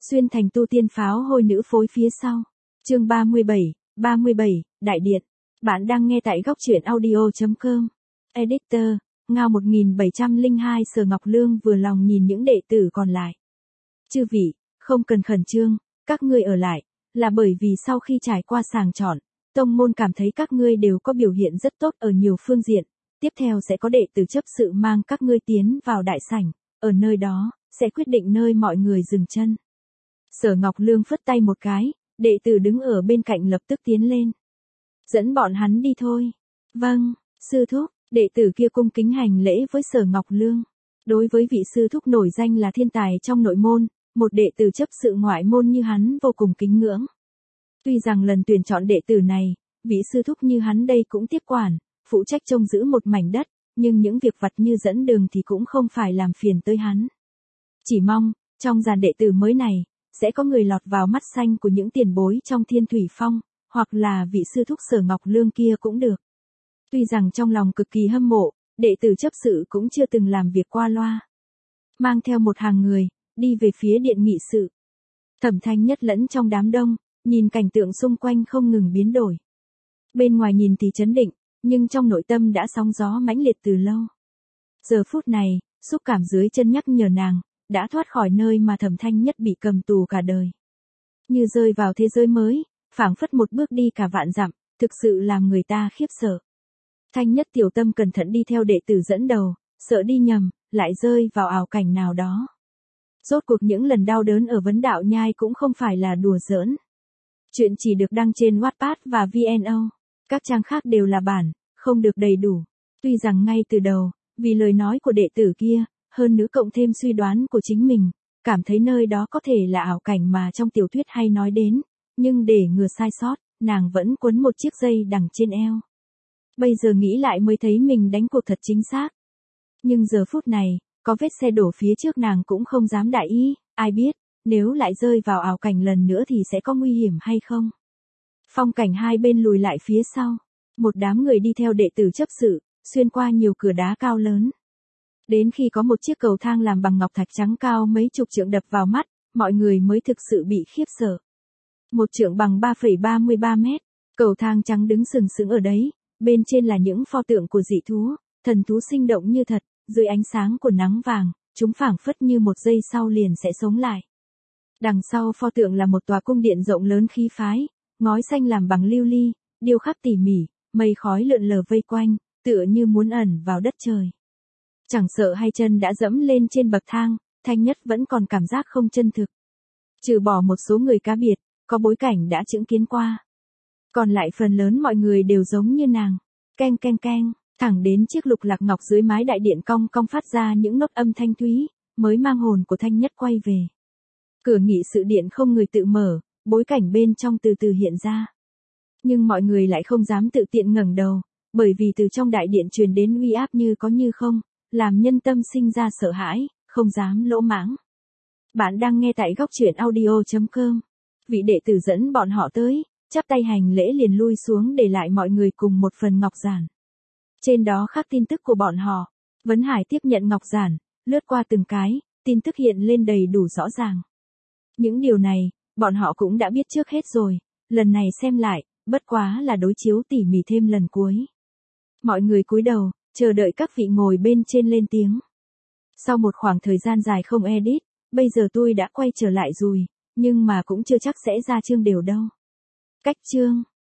Xuyên thành tu tiên pháo hôi nữ phối phía sau. Chương 37, Đại Điện. Bạn đang nghe tại góc truyện audio.com. Editor, Ngao 1702 Sở Ngọc Lương vừa lòng nhìn những đệ tử còn lại. Chư vị, không cần khẩn trương, các ngươi ở lại, là bởi vì sau khi trải qua sàng chọn, tông môn cảm thấy các ngươi đều có biểu hiện rất tốt ở nhiều phương diện, tiếp theo sẽ có đệ tử chấp sự mang các ngươi tiến vào đại sảnh, ở nơi đó, sẽ quyết định nơi mọi người dừng chân. Sở Ngọc Lương phất tay một cái, đệ tử đứng ở bên cạnh lập tức tiến lên. Dẫn bọn hắn đi thôi. Vâng, sư thúc, đệ tử kia cung kính hành lễ với Sở Ngọc Lương. Đối với vị sư thúc nổi danh là thiên tài trong nội môn, một đệ tử chấp sự ngoại môn như hắn vô cùng kính ngưỡng. Tuy rằng lần tuyển chọn đệ tử này, vị sư thúc như hắn đây cũng tiếp quản, phụ trách trông giữ một mảnh đất, nhưng những việc vặt như dẫn đường thì cũng không phải làm phiền tới hắn. Chỉ mong, trong dàn đệ tử mới này, sẽ có người lọt vào mắt xanh của những tiền bối trong Thiên Thủy Phong, hoặc là vị sư thúc Sở Ngọc Lương kia cũng được. Tuy rằng trong lòng cực kỳ hâm mộ, đệ tử chấp sự cũng chưa từng làm việc qua loa. Mang theo một hàng người, đi về phía điện nghị sự. Thẩm Thanh Nhất lẫn trong đám đông, nhìn cảnh tượng xung quanh không ngừng biến đổi. Bên ngoài nhìn thì trấn định, nhưng trong nội tâm đã sóng gió mãnh liệt từ lâu. Giờ phút này, xúc cảm dưới chân nhắc nhở nàng, đã thoát khỏi nơi mà Thẩm Thanh Nhất bị cầm tù cả đời. Như rơi vào thế giới mới, phảng phất một bước đi cả vạn dặm, thực sự làm người ta khiếp sợ. Thanh Nhất tiểu tâm cẩn thận đi theo đệ tử dẫn đầu, sợ đi nhầm, lại rơi vào ảo cảnh nào đó. Rốt cuộc những lần đau đớn ở vấn đạo nhai cũng không phải là đùa giỡn. Chuyện chỉ được đăng trên Wattpad và VNO. Các trang khác đều là bản, không được đầy đủ. Tuy rằng ngay từ đầu, vì lời nói của đệ tử kia, hơn nữa cộng thêm suy đoán của chính mình, cảm thấy nơi đó có thể là ảo cảnh mà trong tiểu thuyết hay nói đến, nhưng để ngừa sai sót, nàng vẫn quấn một chiếc dây đằng trên eo. Bây giờ nghĩ lại mới thấy mình đánh cuộc thật chính xác. Nhưng giờ phút này, có vết xe đổ phía trước nàng cũng không dám đại ý, ai biết, nếu lại rơi vào ảo cảnh lần nữa thì sẽ có nguy hiểm hay không. Phong cảnh hai bên lùi lại phía sau, một đám người đi theo đệ tử chấp sự, xuyên qua nhiều cửa đá cao lớn. Đến khi có một chiếc cầu thang làm bằng ngọc thạch trắng cao mấy chục trượng đập vào mắt, mọi người mới thực sự bị khiếp sợ. Một trượng bằng 3,33 mét, cầu thang trắng đứng sừng sững ở đấy, bên trên là những pho tượng của dị thú, thần thú sinh động như thật, dưới ánh sáng của nắng vàng, chúng phảng phất như một giây sau liền sẽ sống lại. Đằng sau pho tượng là một tòa cung điện rộng lớn khí phái, ngói xanh làm bằng lưu ly, điêu khắc tỉ mỉ, mây khói lượn lờ vây quanh, tựa như muốn ẩn vào đất trời. Chẳng sợ hai chân đã dẫm lên trên bậc thang, Thanh Nhất vẫn còn cảm giác không chân thực. Trừ bỏ một số người cá biệt, có bối cảnh đã chứng kiến qua. Còn lại phần lớn mọi người đều giống như nàng. Keng keng keng, thẳng đến chiếc lục lạc ngọc dưới mái đại điện cong cong phát ra những nốt âm thanh thúy, mới mang hồn của Thanh Nhất quay về. Cửa nghị sự điện không người tự mở, bối cảnh bên trong từ từ hiện ra. Nhưng mọi người lại không dám tự tiện ngẩng đầu, bởi vì từ trong đại điện truyền đến uy áp như có như không, làm nhân tâm sinh ra sợ hãi, không dám lỗ mãng. Bạn đang nghe tại góc truyện audio.com. Vị đệ tử dẫn bọn họ tới, chắp tay hành lễ liền lui xuống để lại mọi người cùng một phần ngọc giản. Trên đó khắc tin tức của bọn họ. Vấn Hải tiếp nhận ngọc giản, lướt qua từng cái, tin tức hiện lên đầy đủ rõ ràng. Những điều này, bọn họ cũng đã biết trước hết rồi, lần này xem lại, bất quá là đối chiếu tỉ mỉ thêm lần cuối. Mọi người cúi đầu, chờ đợi các vị ngồi bên trên lên tiếng. Sau một khoảng thời gian dài không edit, bây giờ tôi đã quay trở lại rồi, nhưng mà cũng chưa chắc sẽ ra chương đều đâu. Cách chương